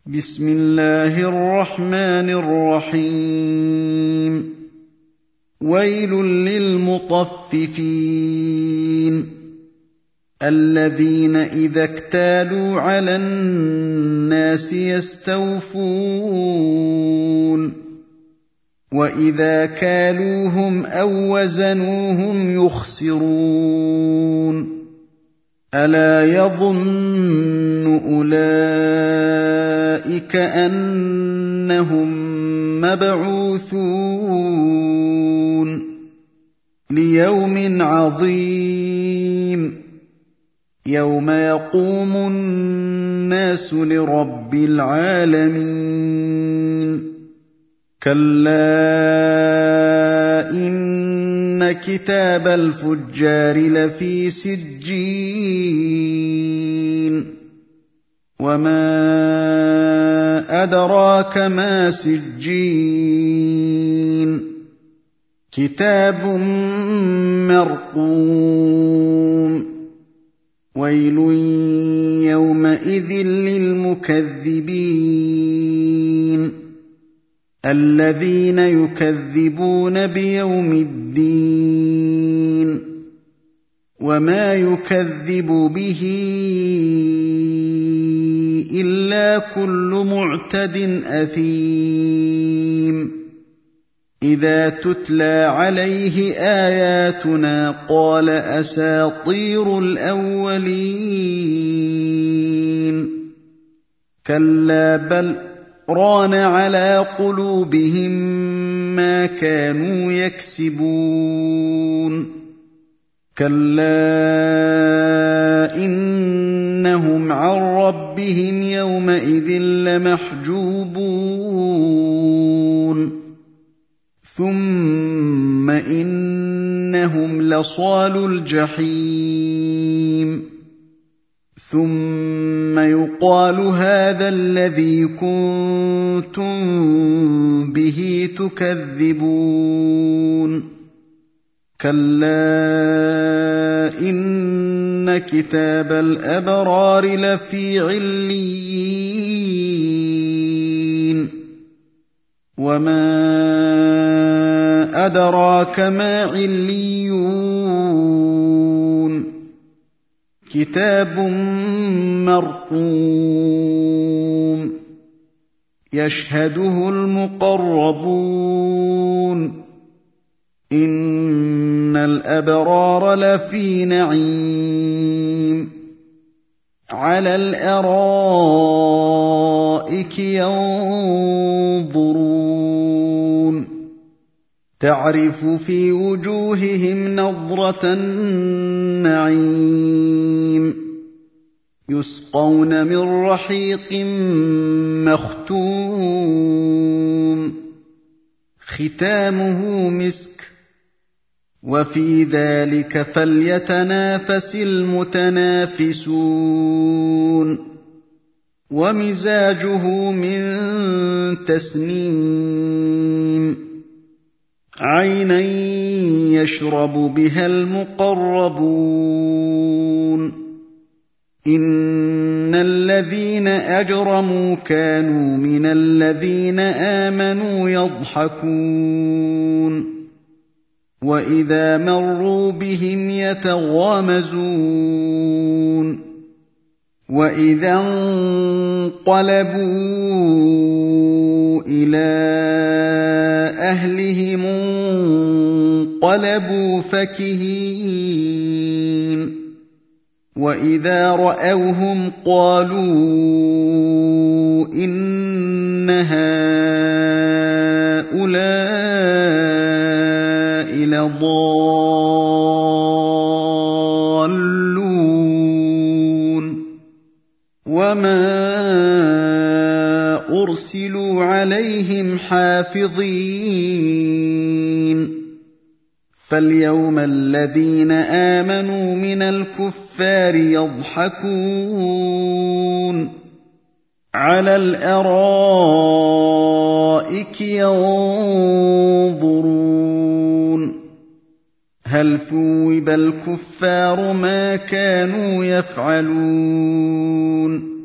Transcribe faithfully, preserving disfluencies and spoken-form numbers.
بسم الله الرحمن الرحيم ويل للمطففين الذين إذا اكتالوا على الناس يستوفون وإذا كالوهم أو وزنوهم يخسرون ألا يظن أولئك أنهم مبعوثون ليوم عظيم يوم يقوم الناس لرب العالمين كلا إن كتاب الفجار لفي سجين وما أدراك ما سجين كتاب مرقوم ويل يومئذ للمكذبين الذين يكذبون بيوم الدين وما يكذب به إلا كل معتد أثيم إذا تتلى عليه آياتنا قال أساطير الأولين كلا بل ران على قلوبهم ما كانوا يكسبون كلا إنهم عن ربهم يومئذ لمحجوبون ثم إنهم لصالو الجحيم ثم يقال هذا الذي كنتم به تكذبون كلا إن كتاب الأبرار لفي عليين وما أدراك ما عليون كتاب مرقوم يشهده المقربون إن الأبرار لفي نعيم على الأرائك ينظرون تعرف في وجوههم نضرة النعيم يسقون من رحيق مختوم ختامه مسك وفي ذلك فليتنافس المتنافسون ومزاجه من تسنيم عينا يشرب بها المقربون إن الذين أجرموا كانوا من الذين آمنوا يضحكون وإذا مروا بهم يتغامزون وإذا انقلبوا إلى أهلهم انقلبوا فكهين وإذا رأوهم قالوا إن هؤلاء لضالون وما أرسلوا عليهم حافظين فاليوم الذين آمنوا من الكفار يضحكون على الأرائك ينظرون هل ثوب الكفار ما كانوا يفعلون